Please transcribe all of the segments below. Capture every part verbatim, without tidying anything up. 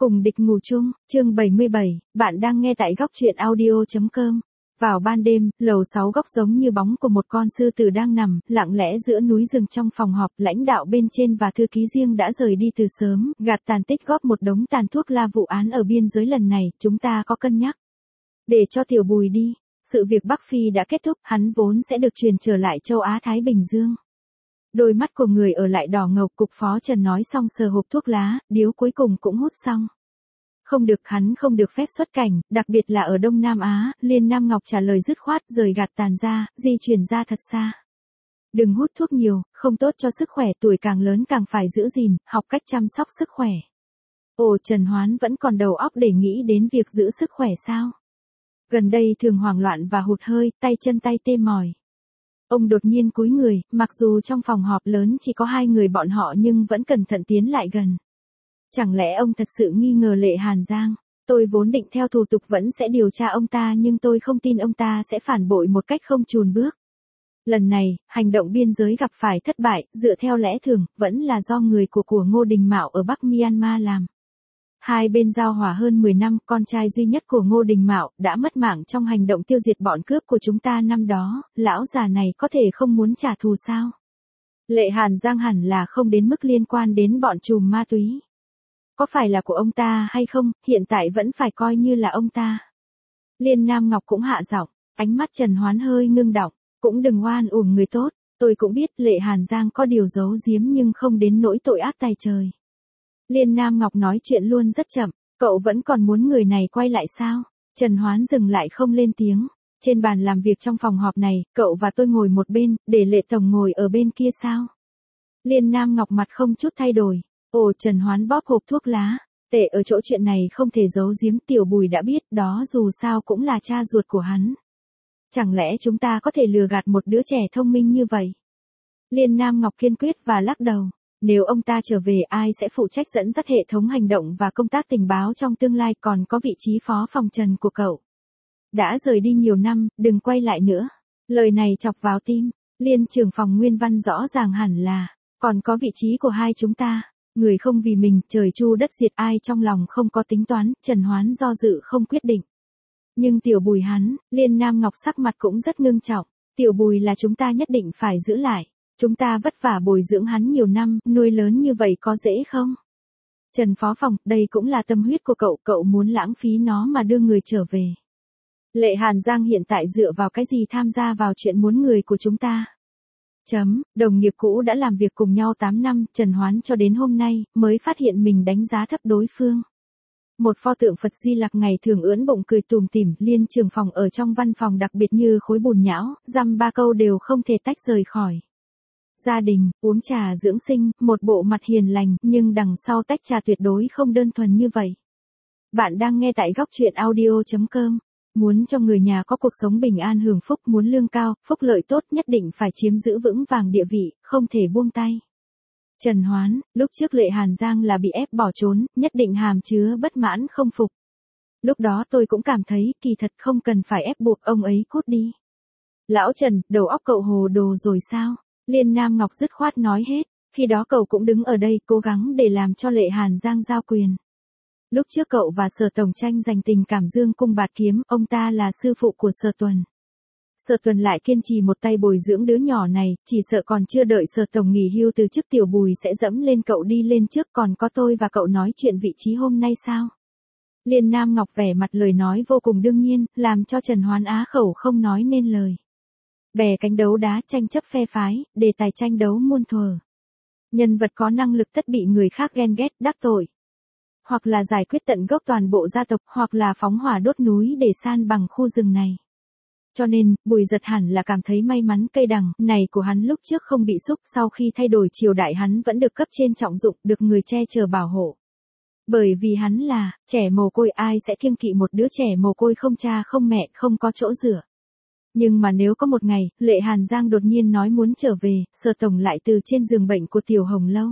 Cùng địch ngủ chung, chương bảy mươi bảy, bạn đang nghe tại góc truyện audio.com. Vào ban đêm, lầu sáu góc giống như bóng của một con sư tử đang nằm, lặng lẽ giữa núi rừng trong phòng họp, lãnh đạo bên trên và thư ký riêng đã rời đi từ sớm, gạt tàn tích góp một đống tàn thuốc la vụ án ở biên giới lần này, chúng ta có cân nhắc. Để cho Tiểu Bùi đi, sự việc Bắc Phi đã kết thúc, hắn vốn sẽ được truyền trở lại châu Á Thái Bình Dương. Đôi mắt của người ở lại đỏ ngầu, cục phó Trần nói xong sờ hộp thuốc lá, điếu cuối cùng cũng hút xong. Không được, hắn không được phép xuất cảnh, đặc biệt là ở Đông Nam Á. Liên Nam Ngọc trả lời dứt khoát, rời gạt tàn ra, di chuyển ra thật xa. Đừng hút thuốc nhiều, không tốt cho sức khỏe, tuổi càng lớn càng phải giữ gìn, học cách chăm sóc sức khỏe. Ồ, Trần Hoán vẫn còn đầu óc để nghĩ đến việc giữ sức khỏe sao? Gần đây thường hoảng loạn và hụt hơi, tay chân tay tê mỏi. Ông đột nhiên cúi người, mặc dù trong phòng họp lớn chỉ có hai người bọn họ nhưng vẫn cẩn thận tiến lại gần. Chẳng lẽ ông thật sự nghi ngờ Lệ Hàn Giang? Tôi vốn định theo thủ tục vẫn sẽ điều tra ông ta nhưng tôi không tin ông ta sẽ phản bội một cách không chùn bước. Lần này, hành động biên giới gặp phải thất bại, dựa theo lẽ thường, vẫn là do người của của Ngô Đình Mạo ở Bắc Myanmar làm. Hai bên giao hỏa hơn mười năm, con trai duy nhất của Ngô Đình Mạo đã mất mạng trong hành động tiêu diệt bọn cướp của chúng ta năm đó, lão già này có thể không muốn trả thù sao? Lệ Hàn Giang hẳn là không đến mức liên quan đến bọn trùm ma túy. Có phải là của ông ta hay không, hiện tại vẫn phải coi như là ông ta. Liên Nam Ngọc cũng hạ giọng, ánh mắt Trần Hoán hơi ngưng đọng, cũng đừng oan uổng người tốt, tôi cũng biết Lệ Hàn Giang có điều giấu giếm nhưng không đến nỗi tội ác tày trời. Liên Nam Ngọc nói chuyện luôn rất chậm, cậu vẫn còn muốn người này quay lại sao? Trần Hoán dừng lại không lên tiếng. Trên bàn làm việc trong phòng họp này, cậu và tôi ngồi một bên, để Lệ Tổng ngồi ở bên kia sao? Liên Nam Ngọc mặt không chút thay đổi. Ồ, Trần Hoán bóp hộp thuốc lá. Tệ ở chỗ chuyện này không thể giấu giếm, Tiểu Bùi đã biết, đó dù sao cũng là cha ruột của hắn. Chẳng lẽ chúng ta có thể lừa gạt một đứa trẻ thông minh như vậy? Liên Nam Ngọc kiên quyết và lắc đầu. Nếu ông ta trở về, ai sẽ phụ trách dẫn dắt hệ thống hành động và công tác tình báo trong tương lai, còn có vị trí phó phòng Trần của cậu. Đã rời đi nhiều năm, đừng quay lại nữa. Lời này chọc vào tim. Liên trưởng phòng Nguyên Văn rõ ràng hẳn là, còn có vị trí của hai chúng ta. Người không vì mình, trời chu đất diệt, ai trong lòng không có tính toán, Trần Hoán do dự không quyết định. Nhưng Tiểu Bùi hắn, Liên Nam Ngọc sắc mặt cũng rất ngưng trọng. Tiểu Bùi là chúng ta nhất định phải giữ lại. Chúng ta vất vả bồi dưỡng hắn nhiều năm, nuôi lớn như vậy có dễ không? Trần Phó Phòng, đây cũng là tâm huyết của cậu, cậu muốn lãng phí nó mà đưa người trở về. Lệ Hàn Giang hiện tại dựa vào cái gì tham gia vào chuyện muốn người của chúng ta? Chấm, đồng nghiệp cũ đã làm việc cùng nhau tám năm, Trần Hoán cho đến hôm nay, mới phát hiện mình đánh giá thấp đối phương. Một pho tượng Phật Di Lặc ngày thường ưỡn bụng cười tùm tìm, Liên trưởng phòng ở trong văn phòng đặc biệt như khối bùn nhão, dăm ba câu đều không thể tách rời khỏi. Gia đình, uống trà dưỡng sinh, một bộ mặt hiền lành, nhưng đằng sau tách trà tuyệt đối không đơn thuần như vậy. Bạn đang nghe tại góc truyện audio.com. Muốn cho người nhà có cuộc sống bình an hưởng phúc, muốn lương cao, phúc lợi tốt, nhất định phải chiếm giữ vững vàng địa vị, không thể buông tay. Trần Hoán, lúc trước Lệ Hàn Giang là bị ép bỏ trốn, nhất định hàm chứa bất mãn không phục. Lúc đó tôi cũng cảm thấy, kỳ thật không cần phải ép buộc ông ấy cút đi. Lão Trần, đầu óc cậu hồ đồ rồi sao? Liên Nam Ngọc dứt khoát nói hết, khi đó cậu cũng đứng ở đây cố gắng để làm cho Lệ Hàn Giang giao quyền. Lúc trước cậu và Sở Tổng tranh giành tình cảm dương cung bạt kiếm, ông ta là sư phụ của Sở Tuần. Sở Tuần lại kiên trì một tay bồi dưỡng đứa nhỏ này, chỉ sợ còn chưa đợi Sở Tổng nghỉ hưu từ chức, Tiểu Bùi sẽ dẫm lên cậu đi lên trước, còn có tôi và cậu nói chuyện vị trí hôm nay sao? Liên Nam Ngọc vẻ mặt lời nói vô cùng đương nhiên, làm cho Trần Hoán á khẩu không nói nên lời. Bè cánh đấu đá, tranh chấp phe phái, đề tài tranh đấu muôn thuở. Nhân vật có năng lực tất bị người khác ghen ghét, đắc tội. Hoặc là giải quyết tận gốc toàn bộ gia tộc, hoặc là phóng hỏa đốt núi để san bằng khu rừng này. Cho nên, Bùi Giật hẳn là cảm thấy may mắn, cây đằng này của hắn lúc trước không bị xúc, sau khi thay đổi triều đại hắn vẫn được cấp trên trọng dụng, được người che chở bảo hộ. Bởi vì hắn là trẻ mồ côi, ai sẽ kiêng kỵ một đứa trẻ mồ côi không cha không mẹ, không có chỗ dựa. Nhưng mà nếu có một ngày, Lệ Hàn Giang đột nhiên nói muốn trở về, Sở Tổng lại từ trên giường bệnh của Tiểu Hồng Lâu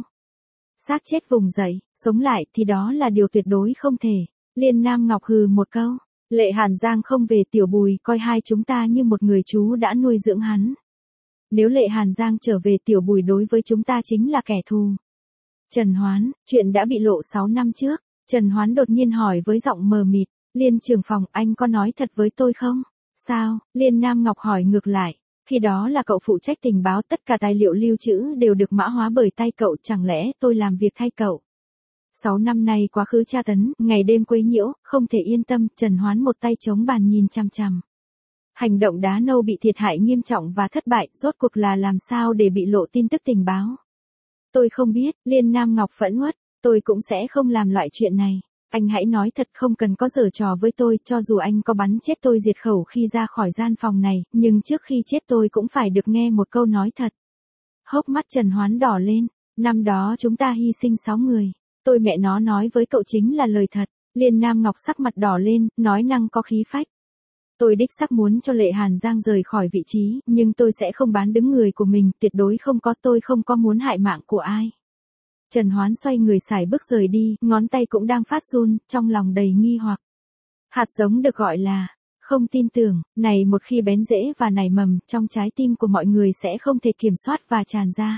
xác chết vùng dậy, sống lại, thì đó là điều tuyệt đối không thể. Liên Nam Ngọc hừ một câu, Lệ Hàn Giang không về, Tiểu Bùi coi hai chúng ta như một người chú đã nuôi dưỡng hắn. Nếu Lệ Hàn Giang trở về, Tiểu Bùi đối với chúng ta chính là kẻ thù. Trần Hoán, chuyện đã bị lộ sáu năm trước, Trần Hoán đột nhiên hỏi với giọng mờ mịt, Liên trưởng phòng, anh có nói thật với tôi không? Sao? Liên Nam Ngọc hỏi ngược lại. Khi đó là cậu phụ trách tình báo, tất cả tài liệu lưu trữ đều được mã hóa bởi tay cậu, chẳng lẽ tôi làm việc thay cậu? Sáu năm nay quá khứ tra tấn, ngày đêm quấy nhiễu, không thể yên tâm, Trần Hoán một tay chống bàn nhìn chằm chằm. Hành động đá nâu bị thiệt hại nghiêm trọng và thất bại, rốt cuộc là làm sao để bị lộ tin tức tình báo? Tôi không biết, Liên Nam Ngọc phẫn uất, tôi cũng sẽ không làm loại chuyện này. Anh hãy nói thật, không cần có giở trò với tôi, cho dù anh có bắn chết tôi diệt khẩu khi ra khỏi gian phòng này, nhưng trước khi chết tôi cũng phải được nghe một câu nói thật. Hốc mắt Trần Hoán đỏ lên, năm đó chúng ta hy sinh sáu người, tôi mẹ nó nói với cậu chính là lời thật. Liên Nam Ngọc sắc mặt đỏ lên, nói năng có khí phách. Tôi đích xác muốn cho Lệ Hàn Giang rời khỏi vị trí, nhưng tôi sẽ không bán đứng người của mình, tuyệt đối không có, tôi không có muốn hại mạng của ai. Trần Hoán xoay người sải bước rời đi, ngón tay cũng đang phát run, trong lòng đầy nghi hoặc. Hạt giống được gọi là không tin tưởng, này một khi bén rễ và nảy mầm, trong trái tim của mọi người sẽ không thể kiểm soát và tràn ra.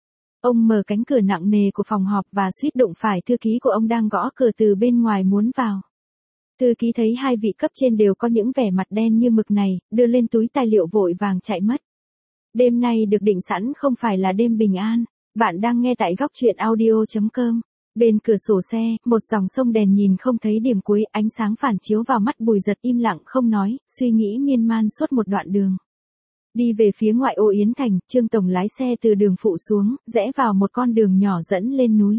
Ông mở cánh cửa nặng nề của phòng họp và suýt đụng phải thư ký của ông đang gõ cửa từ bên ngoài muốn vào. Thư ký thấy hai vị cấp trên đều có những vẻ mặt đen như mực này, đưa lên túi tài liệu vội vàng chạy mất. Đêm nay được định sẵn không phải là đêm bình an. Bạn đang nghe tại góc truyện audio chấm com. Bên cửa sổ xe, một dòng sông đèn nhìn không thấy điểm cuối, ánh sáng phản chiếu vào mắt Bùi Giật im lặng không nói, suy nghĩ miên man suốt một đoạn đường. Đi về phía ngoại ô Yến Thành, Trương Tổng lái xe từ đường phụ xuống, rẽ vào một con đường nhỏ dẫn lên núi.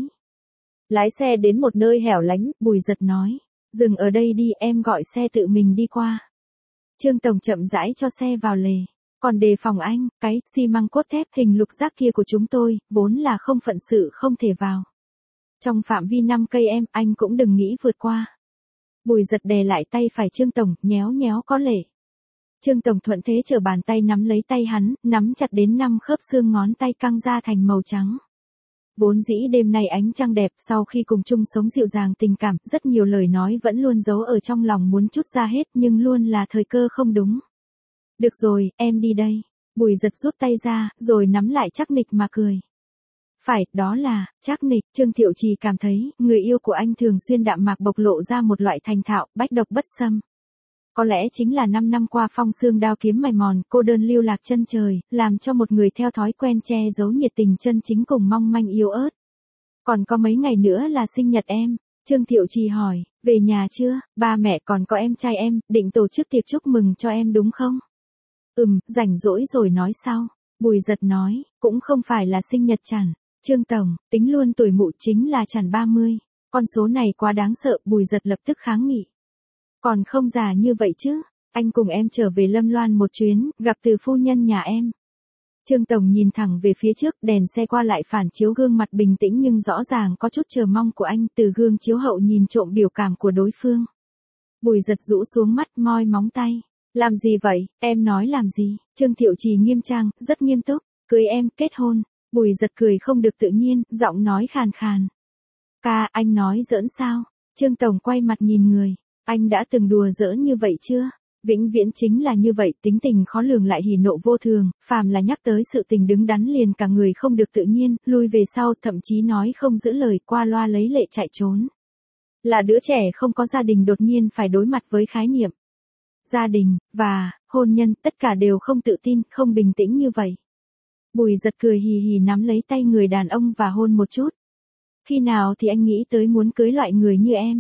Lái xe đến một nơi hẻo lánh, Bùi Giật nói, dừng ở đây đi, em gọi xe tự mình đi qua. Trương Tổng chậm rãi cho xe vào lề. Còn đề phòng anh, cái xi măng cốt thép hình lục giác kia của chúng tôi, vốn là không phận sự không thể vào. Trong phạm vi năm cây em, anh cũng đừng nghĩ vượt qua. Bùi Giật đè lại tay phải Trương Tổng, nhéo nhéo có lệ. Trương Tổng thuận thế trở bàn tay nắm lấy tay hắn, nắm chặt đến năm khớp xương ngón tay căng ra thành màu trắng. Vốn dĩ đêm nay ánh trăng đẹp, sau khi cùng chung sống dịu dàng tình cảm, rất nhiều lời nói vẫn luôn giấu ở trong lòng muốn trút ra hết, nhưng luôn là thời cơ không đúng. Được rồi, em đi đây. Bùi Giật rút tay ra, rồi nắm lại Trác Nịch mà cười. Phải, đó là Trác Nịch. Trương Thiệu Trì cảm thấy, người yêu của anh thường xuyên đạm mạc bộc lộ ra một loại thành thạo, bách độc bất xâm. Có lẽ chính là năm năm qua phong xương đao kiếm mài mòn, cô đơn lưu lạc chân trời, làm cho một người theo thói quen che giấu nhiệt tình chân chính cùng mong manh yếu ớt. Còn có mấy ngày nữa là sinh nhật em. Trương Thiệu Trì hỏi, về nhà chưa, ba mẹ còn có em trai em, định tổ chức tiệc chúc mừng cho em đúng không? Ừm, rảnh rỗi rồi nói sau. Bùi Giật nói, cũng không phải là sinh nhật chẵn. Trương Tổng, tính luôn tuổi mụ chính là chẵn ba mươi. Con số này quá đáng sợ, Bùi Giật lập tức kháng nghị. Còn không già như vậy chứ, anh cùng em trở về Lâm Loan một chuyến, gặp từ phu nhân nhà em. Trương Tổng nhìn thẳng về phía trước, đèn xe qua lại phản chiếu gương mặt bình tĩnh nhưng rõ ràng có chút chờ mong của anh, từ gương chiếu hậu nhìn trộm biểu cảm của đối phương. Bùi Giật rũ xuống mắt, moi móng tay. Làm gì vậy, em nói làm gì? Trương Thiệu Trì nghiêm trang, rất nghiêm túc, cưới em, kết hôn. Bùi Giật cười không được tự nhiên, giọng nói khàn khàn. Ca, anh nói giỡn sao? Trương Tổng quay mặt nhìn người. Anh đã từng đùa giỡn như vậy chưa? Vĩnh viễn chính là như vậy, tính tình khó lường lại hỉ nộ vô thường, phàm là nhắc tới sự tình đứng đắn liền cả người không được tự nhiên, lui về sau, thậm chí nói không giữ lời, qua loa lấy lệ chạy trốn. Là đứa trẻ không có gia đình đột nhiên phải đối mặt với khái niệm gia đình và hôn nhân, tất cả đều không tự tin, không bình tĩnh như vậy. Bùi Giật cười hì hì nắm lấy tay người đàn ông và hôn một chút. Khi nào thì anh nghĩ tới muốn cưới loại người như em?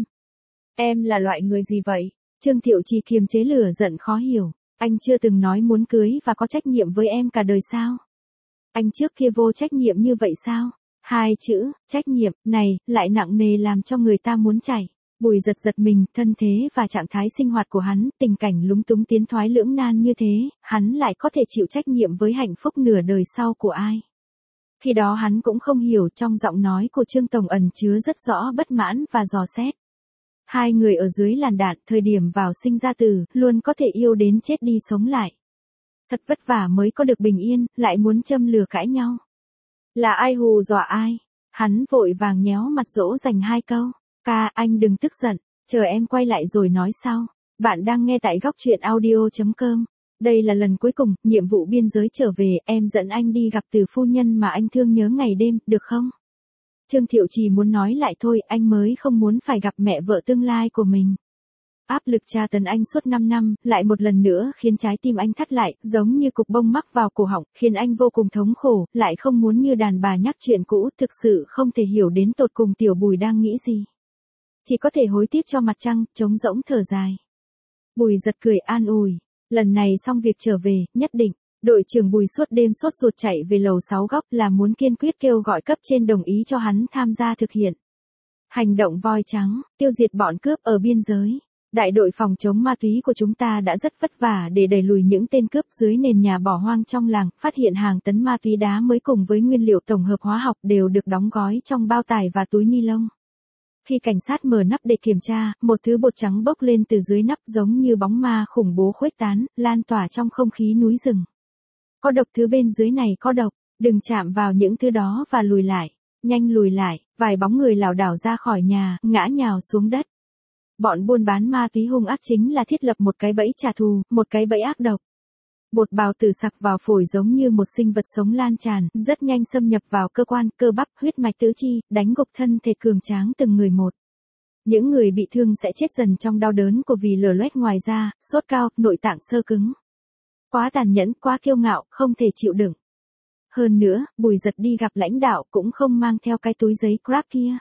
Em là loại người gì vậy? Trương Thiệu Trì kiềm chế lửa giận khó hiểu. Anh chưa từng nói muốn cưới và có trách nhiệm với em cả đời sao? Anh trước kia vô trách nhiệm như vậy sao? Hai chữ, trách nhiệm, này, lại nặng nề làm cho người ta muốn chảy. Bùi Giật giật mình, thân thế và trạng thái sinh hoạt của hắn, tình cảnh lúng túng tiến thoái lưỡng nan như thế, hắn lại có thể chịu trách nhiệm với hạnh phúc nửa đời sau của ai? Khi đó hắn cũng không hiểu, trong giọng nói của Trương Tổng ẩn chứa rất rõ bất mãn và dò xét. Hai người ở dưới làn đạn, thời điểm vào sinh ra tử, luôn có thể yêu đến chết đi sống lại. Thật vất vả mới có được bình yên, lại muốn châm lửa cãi nhau. Là ai hù dọa ai? Hắn vội vàng nhéo mặt dỗ dành hai câu. Ca, anh đừng tức giận, chờ em quay lại rồi nói sau. Bạn đang nghe tại góc truyện audio chấm com. Đây là lần cuối cùng, nhiệm vụ biên giới trở về, em dẫn anh đi gặp từ phu nhân mà anh thương nhớ ngày đêm, được không? Trương Thiệu Trì muốn nói lại thôi, anh mới không muốn phải gặp mẹ vợ tương lai của mình. Áp lực tra tấn anh suốt năm năm, lại một lần nữa khiến trái tim anh thắt lại, giống như cục bông mắc vào cổ họng, khiến anh vô cùng thống khổ, lại không muốn như đàn bà nhắc chuyện cũ, thực sự không thể hiểu đến tột cùng Tiểu Bùi đang nghĩ gì. Chỉ có thể hối tiếc cho mặt trăng, trống rỗng thở dài. Bùi giật cười an ủi, lần này xong việc trở về, nhất định. Đội trưởng Bùi suốt đêm sốt ruột chạy về lầu sáu góc là muốn kiên quyết kêu gọi cấp trên đồng ý cho hắn tham gia thực hiện hành động voi trắng, tiêu diệt bọn cướp ở biên giới. Đại đội phòng chống ma túy của chúng ta đã rất vất vả để đẩy lùi những tên cướp dưới nền nhà bỏ hoang trong làng, phát hiện hàng tấn ma túy đá mới cùng với nguyên liệu tổng hợp hóa học đều được đóng gói trong bao tải và túi ni lông. Khi cảnh sát mở nắp để kiểm tra, một thứ bột trắng bốc lên từ dưới nắp giống như bóng ma khủng bố khuếch tán, lan tỏa trong không khí núi rừng. Có độc, thứ bên dưới này có độc, đừng chạm vào những thứ đó và lùi lại, nhanh lùi lại, vài bóng người lảo đảo ra khỏi nhà, ngã nhào xuống đất. Bọn buôn bán ma túy hung ác chính là thiết lập một cái bẫy trả thù, một cái bẫy ác độc. Bột bào tử sặc vào phổi giống như một sinh vật sống lan tràn, rất nhanh xâm nhập vào cơ quan, cơ bắp, huyết mạch tứ chi, đánh gục thân thể cường tráng từng người một. Những người bị thương sẽ chết dần trong đau đớn của vì lở loét ngoài da, sốt cao, nội tạng xơ cứng. Quá tàn nhẫn, quá kiêu ngạo, không thể chịu đựng. Hơn nữa, Bùi Giật đi gặp lãnh đạo cũng không mang theo cái túi giấy crack kia.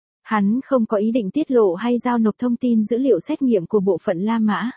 Hắn không có ý định tiết lộ hay giao nộp thông tin dữ liệu xét nghiệm của bộ phận La Mã.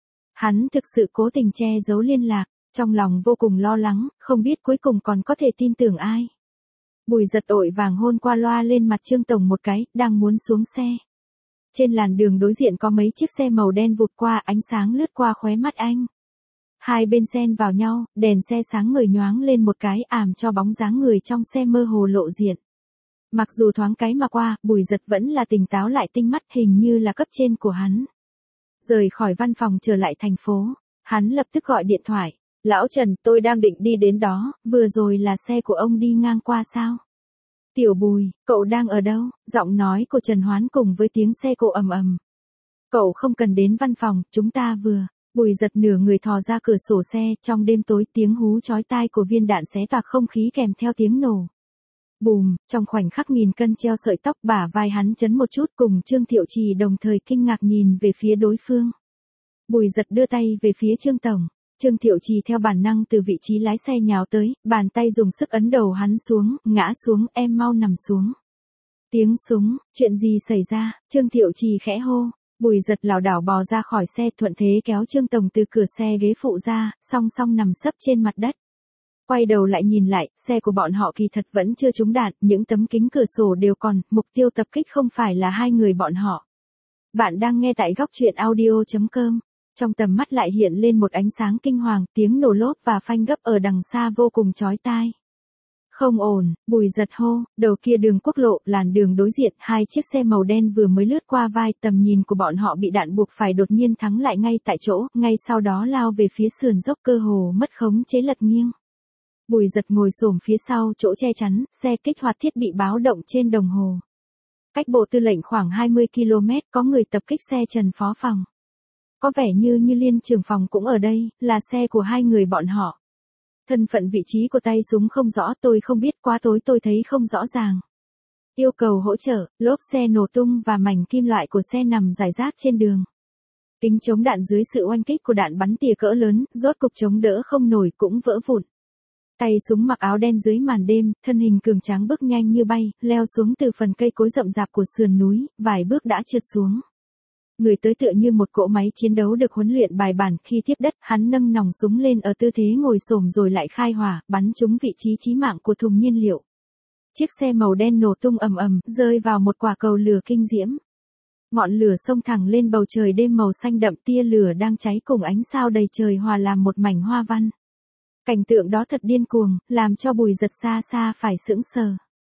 Hắn thực sự cố tình che giấu liên lạc, trong lòng vô cùng lo lắng, không biết cuối cùng còn có thể tin tưởng ai. Bùi Giật ội vàng hôn qua loa lên mặt Trương Tổng một cái, đang muốn xuống xe. Trên làn đường đối diện có mấy chiếc xe màu đen vụt qua, ánh sáng lướt qua khóe mắt anh. Hai bên xen vào nhau, đèn xe sáng ngời nhoáng lên một cái, ảm cho bóng dáng người trong xe mơ hồ lộ diện. Mặc dù thoáng cái mà qua, Bùi Giật vẫn là tỉnh táo lại, tinh mắt, hình như là cấp trên của hắn. Rời khỏi văn phòng trở lại thành phố, hắn lập tức gọi điện thoại. Lão Trần, tôi đang định đi đến đó, vừa rồi là xe của ông đi ngang qua sao? Tiểu Bùi, cậu đang ở đâu? Giọng nói của Trần Hoán cùng với tiếng xe cộ ầm ầm. Cậu không cần đến văn phòng, chúng ta vừa. Bùi Giật nửa người thò ra cửa sổ xe, trong đêm tối tiếng hú chói tai của viên đạn xé toạc không khí kèm theo tiếng nổ. Bùm, trong khoảnh khắc nghìn cân treo sợi tóc, bả vai hắn chấn một chút, cùng Trương Thiệu Trì đồng thời kinh ngạc nhìn về phía đối phương. Bùi Giật đưa tay về phía Trương Tổng. Trương Thiệu Trì theo bản năng từ vị trí lái xe nhào tới, bàn tay dùng sức ấn đầu hắn xuống, ngã xuống, em mau nằm xuống. Tiếng súng, chuyện gì xảy ra? Trương Thiệu Trì khẽ hô. Bùi Giật lảo đảo bò ra khỏi xe, thuận thế kéo Trương Tổng từ cửa xe ghế phụ ra, song song nằm sấp trên mặt đất. Quay đầu lại nhìn lại, xe của bọn họ kỳ thật vẫn chưa trúng đạn, những tấm kính cửa sổ đều còn, mục tiêu tập kích không phải là hai người bọn họ. Bạn đang nghe tại góc truyện audio chấm com. Trong tầm mắt lại hiện lên một ánh sáng kinh hoàng, tiếng nổ lốp và phanh gấp ở đằng xa vô cùng chói tai. Không ổn, Bùi Giật hô, đầu kia đường quốc lộ, làn đường đối diện, hai chiếc xe màu đen vừa mới lướt qua vai, tầm nhìn của bọn họ bị đạn buộc phải đột nhiên thắng lại ngay tại chỗ, ngay sau đó lao về phía sườn dốc, cơ hồ mất khống chế lật nghiêng. Bùi Giật ngồi xổm phía sau chỗ che chắn, xe kích hoạt thiết bị báo động trên đồng hồ. Cách bộ tư lệnh khoảng hai mươi ki lô mét, có người tập kích xe Trần Phó Phòng. Có vẻ như như Liên trưởng phòng cũng ở đây, là xe của hai người bọn họ. Thân phận vị trí của tay súng không rõ, tôi không biết, quá tối tôi thấy không rõ ràng. Yêu cầu hỗ trợ, lốp xe nổ tung và mảnh kim loại của xe nằm rải rác trên đường. Kính chống đạn dưới sự oanh kích của đạn bắn tỉa cỡ lớn, rốt cục chống đỡ không nổi cũng vỡ vụn. Tay súng mặc áo đen dưới màn đêm, thân hình cường tráng bước nhanh như bay, leo xuống từ phần cây cối rậm rạp của sườn núi, vài bước đã trượt xuống. Người tới tựa như một cỗ máy chiến đấu được huấn luyện bài bản, khi tiếp đất, hắn nâng nòng súng lên ở tư thế ngồi xổm rồi lại khai hỏa, bắn trúng vị trí chí mạng của thùng nhiên liệu. Chiếc xe màu đen nổ tung ầm ầm, rơi vào một quả cầu lửa kinh diễm. Ngọn lửa xông thẳng lên bầu trời đêm màu xanh đậm, tia lửa đang cháy cùng ánh sao đầy trời hòa làm một mảnh hoa văn. Cảnh tượng đó thật điên cuồng, làm cho Bùi Giật xa xa phải sững sờ.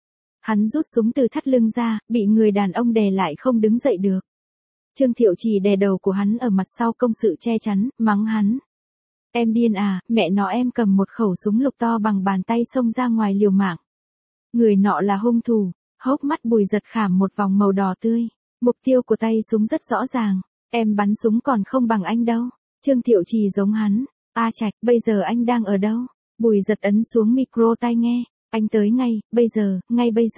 Hắn rút súng từ thắt lưng ra, bị người đàn ông đè lại không đứng dậy được. Trương Thiệu Trì đè đầu của hắn ở mặt sau công sự che chắn, mắng hắn. Em điên à, mẹ nó, em cầm một khẩu súng lục to bằng bàn tay xông ra ngoài liều mạng. Người nọ là hung thủ, hốc mắt Bùi Giật khảm một vòng màu đỏ tươi. Mục tiêu của tay súng rất rõ ràng, em bắn súng còn không bằng anh đâu. Trương Thiệu Trì giống hắn. A Trạch, bây giờ anh đang ở đâu? Bùi Giật ấn xuống micro tai nghe. Anh tới ngay, bây giờ, ngay bây giờ.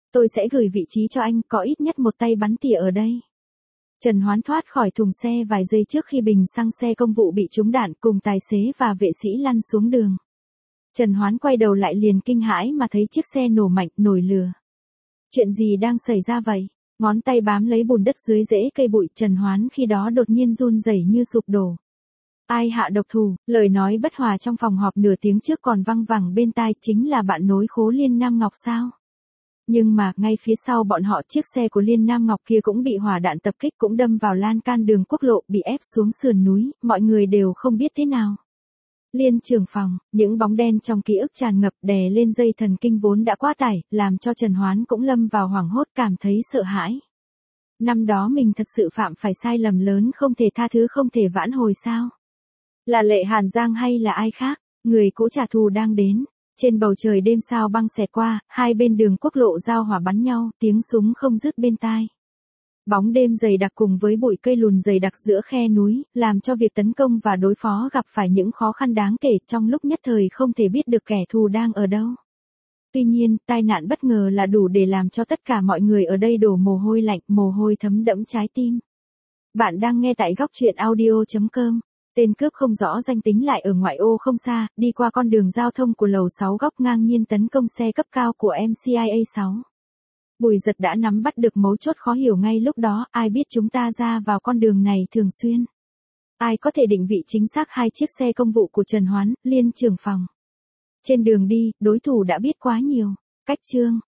Tôi sẽ gửi vị trí cho anh, có ít nhất một tay bắn tỉa ở đây. Trần Hoán thoát khỏi thùng xe vài giây trước khi bình xăng xe công vụ bị trúng đạn, cùng tài xế và vệ sĩ lăn xuống đường. Trần Hoán quay đầu lại liền kinh hãi mà thấy chiếc xe nổ mạnh, nổi lửa. Chuyện gì đang xảy ra vậy? Ngón tay bám lấy bùn đất dưới rễ cây bụi, Trần Hoán khi đó đột nhiên run rẩy như sụp đổ. Ai hạ độc thủ? Lời nói bất hòa trong phòng họp nửa tiếng trước còn văng vẳng bên tai, chính là bạn nối khố Liên Nam Ngọc sao? Nhưng mà, ngay phía sau bọn họ, chiếc xe của Liên Nam Ngọc kia cũng bị hỏa đạn tập kích, cũng đâm vào lan can đường quốc lộ, bị ép xuống sườn núi, mọi người đều không biết thế nào. Liên trưởng phòng, những bóng đen trong ký ức tràn ngập đè lên dây thần kinh vốn đã quá tải, làm cho Trần Hoán cũng lâm vào hoảng hốt, cảm thấy sợ hãi. Năm đó mình thật sự phạm phải sai lầm lớn không thể tha thứ, không thể vãn hồi sao? Là Lệ Hàn Giang hay là ai khác? Người cũ trả thù đang đến. Trên bầu trời đêm sao băng xẹt qua, hai bên đường quốc lộ giao hỏa bắn nhau, tiếng súng không dứt bên tai. Bóng đêm dày đặc cùng với bụi cây lùn dày đặc giữa khe núi, làm cho việc tấn công và đối phó gặp phải những khó khăn đáng kể, trong lúc nhất thời không thể biết được kẻ thù đang ở đâu. Tuy nhiên, tai nạn bất ngờ là đủ để làm cho tất cả mọi người ở đây đổ mồ hôi lạnh, mồ hôi thấm đẫm trái tim. Bạn đang nghe tại góc truyện audio chấm com. Tên cướp không rõ danh tính lại ở ngoại ô không xa, đi qua con đường giao thông của lầu sáu góc ngang nhiên tấn công xe cấp cao của em xê i a sáu. Bùi Giật đã nắm bắt được mấu chốt khó hiểu ngay lúc đó, ai biết chúng ta ra vào con đường này thường xuyên. Ai có thể định vị chính xác hai chiếc xe công vụ của Trần Hoán, Liên trưởng phòng. Trên đường đi, đối thủ đã biết quá nhiều. Cách chương.